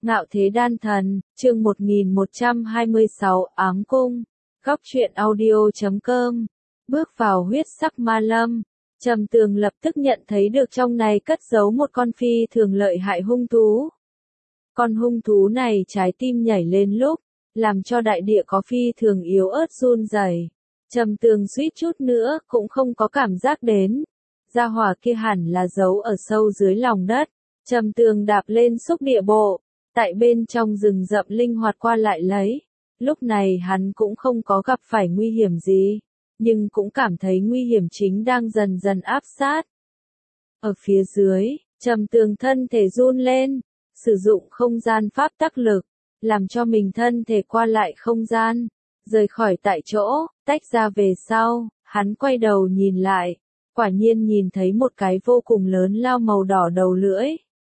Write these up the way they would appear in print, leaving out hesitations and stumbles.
Ngạo Thế Đan Thần, chương 1126, Ám Cung. Góc truyện audio.com. Bước vào huyết sắc ma lâm, Trầm Tường lập tức nhận thấy được trong này cất giấu một con phi thường lợi hại hung thú. Con hung thú này trái tim nhảy lên lúc, làm cho đại địa có phi thường yếu ớt run rẩy. Trầm Tường suýt chút nữa cũng không có cảm giác đến. Gia hỏa kia hẳn là giấu ở sâu dưới lòng đất. Trầm Tường đạp lên xúc địa bộ, tại bên trong rừng rậm linh hoạt qua lại lấy. Lúc này hắn cũng không có gặp phải nguy hiểm gì, nhưng cũng cảm thấy nguy hiểm chính đang dần dần áp sát. Ở phía dưới, Trầm Tường thân thể run lên, sử dụng không gian pháp tắc lực, làm cho mình thân thể qua lại không gian, rời khỏi tại chỗ, tách ra về sau, hắn quay đầu nhìn lại, quả nhiên nhìn thấy một cái vô cùng lớn lao màu đỏ đầu lưỡi.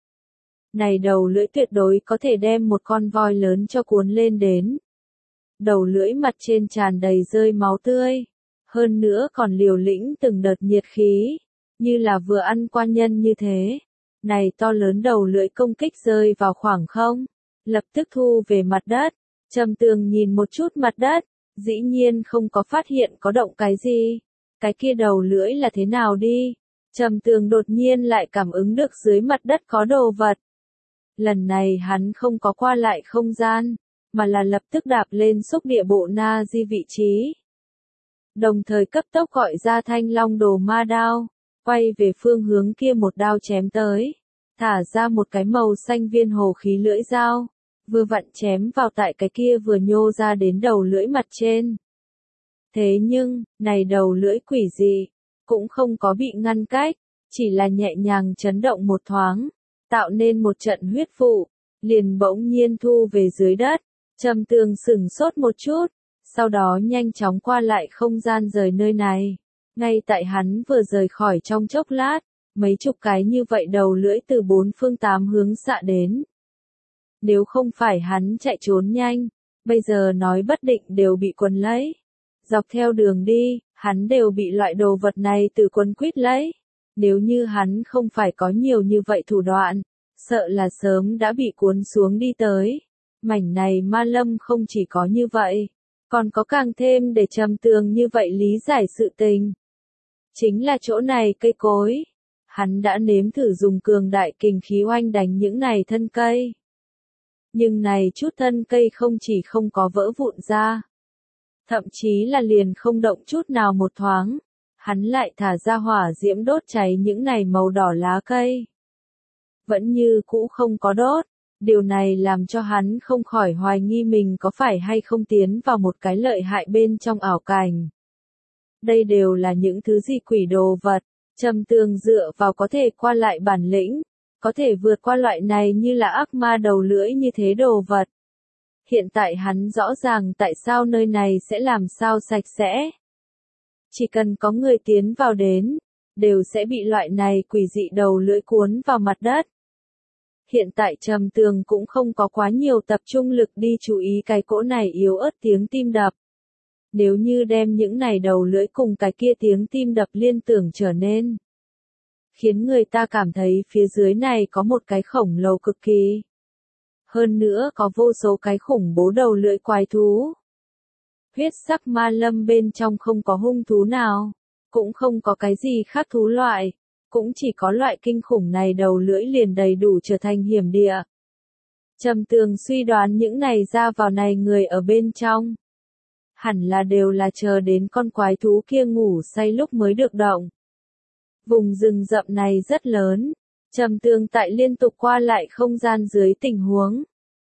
Này đầu lưỡi tuyệt đối có thể đem một con voi lớn cho cuốn lên đến. Đầu lưỡi mặt trên tràn đầy rơi máu tươi, hơn nữa còn liều lĩnh từng đợt nhiệt khí, như là vừa ăn qua nhân như thế. Này to lớn đầu lưỡi công kích rơi vào khoảng không, lập tức thu về mặt đất. Trầm Tường nhìn một chút mặt đất, dĩ nhiên không có phát hiện có động cái gì. Cái kia đầu lưỡi là thế nào đi? Trầm Tường đột nhiên lại cảm ứng được dưới mặt đất có đồ vật. Lần này hắn không có qua lại không gian, mà là lập tức đạp lên xúc địa bộ na di vị trí. Đồng thời cấp tốc gọi ra Thanh Long Đồ Ma Đao, quay về phương hướng kia một đao chém tới, thả ra một cái màu xanh viên hồ khí lưỡi dao, vừa vặn chém vào tại cái kia vừa nhô ra đến đầu lưỡi mặt trên. Thế nhưng, này đầu lưỡi quỷ dị, cũng không có bị ngăn cách, chỉ là nhẹ nhàng chấn động một thoáng, tạo nên một trận huyết vụ, liền bỗng nhiên thu về dưới đất. Trầm Tường sửng sốt một chút, sau đó nhanh chóng qua lại không gian rời nơi này. Ngay tại hắn vừa rời khỏi trong chốc lát, mấy chục cái như vậy đầu lưỡi từ bốn phương tám hướng xạ đến. Nếu không phải hắn chạy trốn nhanh, bây giờ nói bất định đều bị quấn lấy. Dọc theo đường đi, hắn đều bị loại đồ vật này từ quấn quýt lấy. Nếu như hắn không phải có nhiều như vậy thủ đoạn, sợ là sớm đã bị cuốn xuống đi tới. Mảnh này ma lâm không chỉ có như vậy, còn có càng thêm để Trầm Tường như vậy lý giải sự tình. Chính là chỗ này cây cối. Hắn đã nếm thử dùng cường đại kình khí oanh đánh những này thân cây. Nhưng này chút thân cây không chỉ không có vỡ vụn ra, thậm chí là liền không động chút nào một thoáng. Hắn lại thả ra hỏa diễm đốt cháy những này màu đỏ lá cây. Vẫn như cũ không có đốt. Điều này làm cho hắn không khỏi hoài nghi mình có phải hay không tiến vào một cái lợi hại bên trong ảo cảnh. Đây đều là những thứ gì quỷ đồ vật. Trầm Tường dựa vào có thể qua lại bản lĩnh, có thể vượt qua loại này như là ác ma đầu lưỡi như thế đồ vật. Hiện tại hắn rõ ràng tại sao nơi này sẽ làm sao sạch sẽ. Chỉ cần có người tiến vào đến, đều sẽ bị loại này quỷ dị đầu lưỡi cuốn vào mặt đất. Hiện tại Trầm Tường cũng không có quá nhiều tập trung lực đi chú ý cái cỗ này yếu ớt tiếng tim đập. Nếu như đem những này đầu lưỡi cùng cái kia tiếng tim đập liên tưởng trở nên, khiến người ta cảm thấy phía dưới này có một cái khổng lồ cực kỳ. Hơn nữa có vô số cái khủng bố đầu lưỡi quái thú. Huyết sắc ma lâm bên trong không có hung thú nào, cũng không có cái gì khác thú loại. Cũng chỉ có loại kinh khủng này đầu lưỡi liền đầy đủ trở thành hiểm địa. Trầm Tường suy đoán những này ra vào này người ở bên trong. Hẳn là đều là chờ đến con quái thú kia ngủ say lúc mới được động. Vùng rừng rậm này rất lớn. Trầm Tường tại liên tục qua lại không gian dưới tình huống.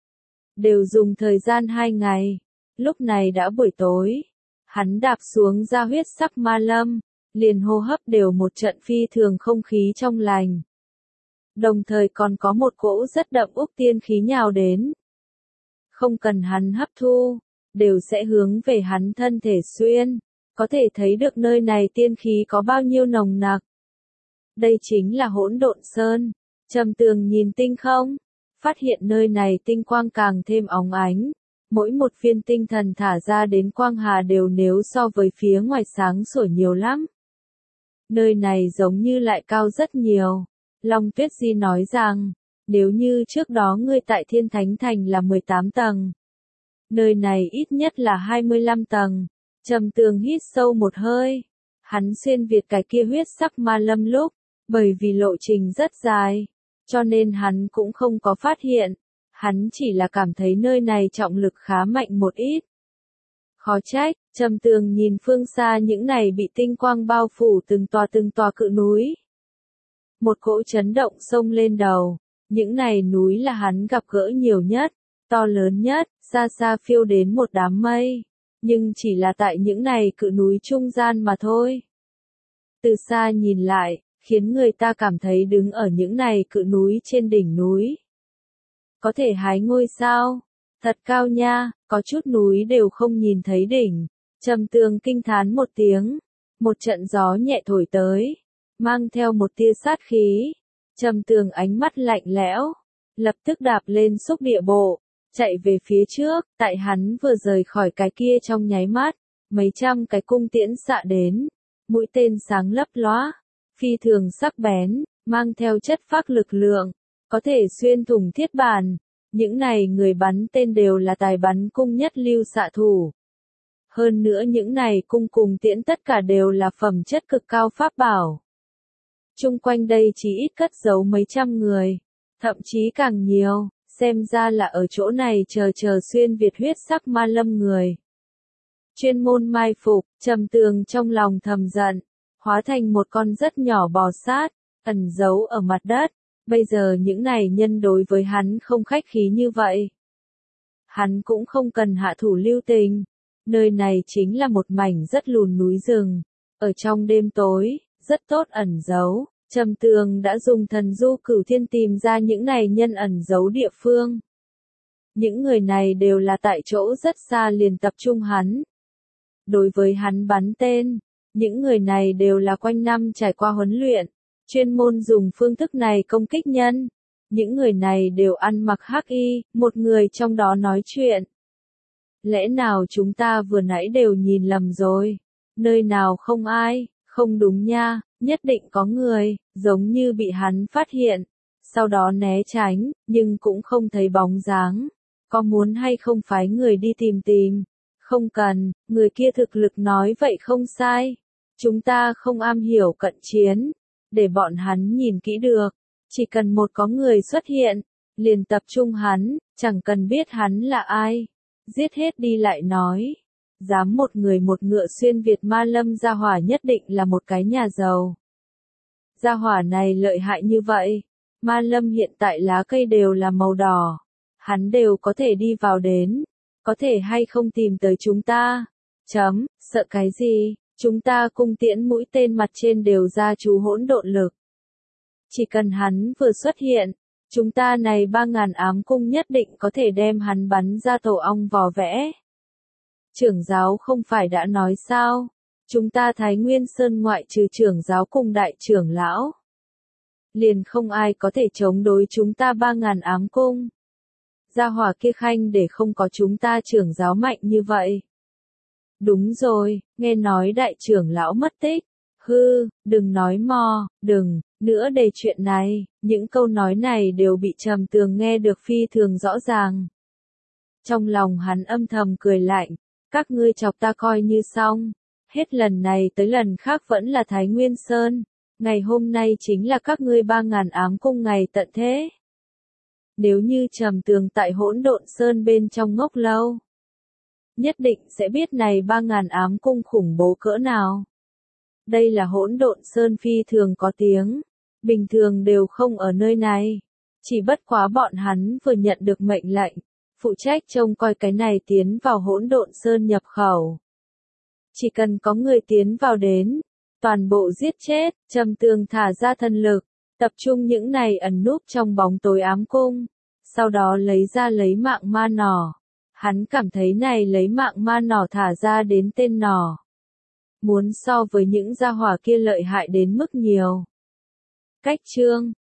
Đều dùng thời gian 2 ngày. Lúc này đã buổi tối. Hắn đạp xuống ra huyết sắc ma lâm. Liền hô hấp đều một trận phi thường không khí trong lành. Đồng thời còn có một cỗ rất đậm úc tiên khí nhào đến. Không cần hắn hấp thu, đều sẽ hướng về hắn thân thể xuyên. Có thể thấy được nơi này tiên khí có bao nhiêu nồng nặc. Đây chính là Hỗn Độn Sơn. Trầm Tường nhìn tinh không, phát hiện nơi này tinh quang càng thêm óng ánh. Mỗi một viên tinh thần thả ra đến quang hà đều nếu so với phía ngoài sáng sủa nhiều lắm. Nơi này giống như lại cao rất nhiều. Long Tuyết Di nói rằng, Nếu như trước đó ngươi tại Thiên Thánh Thành là 18 tầng, nơi này ít nhất là 25 tầng. Trầm Tường hít sâu một hơi. Hắn xuyên việt cái kia huyết sắc ma lâm lúc, bởi vì lộ trình rất dài, cho nên hắn cũng không có phát hiện. Hắn chỉ là cảm thấy nơi này trọng lực khá mạnh một ít. Khó trách, Trầm Tường nhìn phương xa những này bị tinh quang bao phủ từng tòa cự núi. Một cỗ chấn động xông lên đầu. Những này núi là hắn gặp gỡ nhiều nhất, to lớn nhất, xa xa phiêu đến một đám mây. Nhưng chỉ là tại những này cự núi trung gian mà thôi. Từ xa nhìn lại, khiến người ta cảm thấy đứng ở những này cự núi trên đỉnh núi. Có thể hái ngôi sao? Thật cao nha, có chút núi đều không nhìn thấy đỉnh. Trầm Tường kinh thán một tiếng. Một trận gió nhẹ thổi tới, mang theo một tia sát khí. Trầm Tường ánh mắt lạnh lẽo, lập tức đạp lên xúc địa bộ, chạy về phía trước. Tại hắn vừa rời khỏi cái kia trong nháy mắt, mấy trăm cái cung tiễn xạ đến, mũi tên sáng lấp lóa, phi thường sắc bén, mang theo chất phác lực lượng, có thể xuyên thủng thiết bản. Những này người bắn tên đều là tài bắn cung nhất lưu xạ thủ. Hơn nữa những này cung cùng tiễn tất cả đều là phẩm chất cực cao pháp bảo. Chung quanh đây chỉ ít cất giấu mấy trăm người, thậm chí càng nhiều, xem ra là ở chỗ này chờ xuyên việt huyết sắc ma lâm người. Chuyên môn mai phục, Trầm Tường trong lòng thầm giận, hóa thành một con rất nhỏ bò sát, ẩn giấu ở mặt đất. Bây giờ những này nhân đối với hắn không khách khí như vậy. Hắn cũng không cần hạ thủ lưu tình. Nơi này chính là một mảnh rất lùn núi rừng. Ở trong đêm tối, rất tốt ẩn giấu. Trầm Tường đã dùng thần du cửu thiên tìm ra những này nhân ẩn giấu địa phương. Những người này đều là tại chỗ rất xa liền tập trung hắn. Đối với hắn bắn tên, những người này đều là quanh năm trải qua huấn luyện, chuyên môn dùng phương thức này công kích nhân. Những người này đều ăn mặc hắc y, một người trong đó nói chuyện. Lẽ nào chúng ta vừa nãy đều nhìn lầm rồi? Nơi nào không ai? Không đúng nha, nhất định có người, giống như bị hắn phát hiện. Sau đó né tránh, nhưng cũng không thấy bóng dáng. Có muốn hay không phái người đi tìm? Không cần, người kia thực lực nói vậy không sai. Chúng ta không am hiểu cận chiến. Để bọn hắn nhìn kỹ được. Chỉ cần một có người xuất hiện, liền tập trung hắn, chẳng cần biết hắn là ai. Giết hết đi lại nói. Dám một người một ngựa xuyên Việt ma lâm gia hỏa nhất định là một cái nhà giàu. Gia hỏa này lợi hại như vậy. Ma lâm hiện tại lá cây đều là màu đỏ. Hắn đều có thể đi vào đến. Có thể hay không tìm tới chúng ta? Sợ cái gì? Chúng ta cung tiễn mũi tên mặt trên đều ra chú hỗn độn lực. Chỉ cần hắn vừa xuất hiện, chúng ta này 3.000 ám cung nhất định có thể đem hắn bắn ra tổ ong vò vẽ. Trưởng giáo không phải đã nói sao? Chúng ta Thái Nguyên Sơn ngoại trừ trưởng giáo cùng đại trưởng lão. Liền không ai có thể chống đối chúng ta 3.000 ám cung. Gia hỏa kia khanh để không có chúng ta trưởng giáo mạnh như vậy. Đúng rồi, nghe nói đại trưởng lão mất tích. Đừng nói mò, đừng, nữa đề chuyện này, những câu nói này đều bị Trầm Tường nghe được phi thường rõ ràng. Trong lòng hắn âm thầm cười lạnh, các ngươi chọc ta coi như xong, hết lần này tới lần khác vẫn là Thái Nguyên Sơn, ngày hôm nay chính là các ngươi 3.000 ám cung ngày tận thế. Nếu như Trầm Tường tại Hỗn Độn Sơn bên trong ngốc lâu, nhất định sẽ biết này 3.000 ám cung khủng bố cỡ nào. Đây là Hỗn Độn Sơn phi thường có tiếng, bình thường đều không ở nơi này. Chỉ bất quá bọn hắn vừa nhận được mệnh lệnh, phụ trách trông coi cái này tiến vào Hỗn Độn Sơn nhập khẩu. Chỉ cần có người tiến vào đến, toàn bộ giết chết. Trầm Tường thả ra thần lực, tập trung những này ẩn núp trong bóng tối ám cung, sau đó lấy mạng ma nỏ. Hắn cảm thấy này lấy mạng ma nỏ thả ra đến tên nỏ, muốn so với những gia hỏa kia lợi hại đến mức nhiều. Cách chương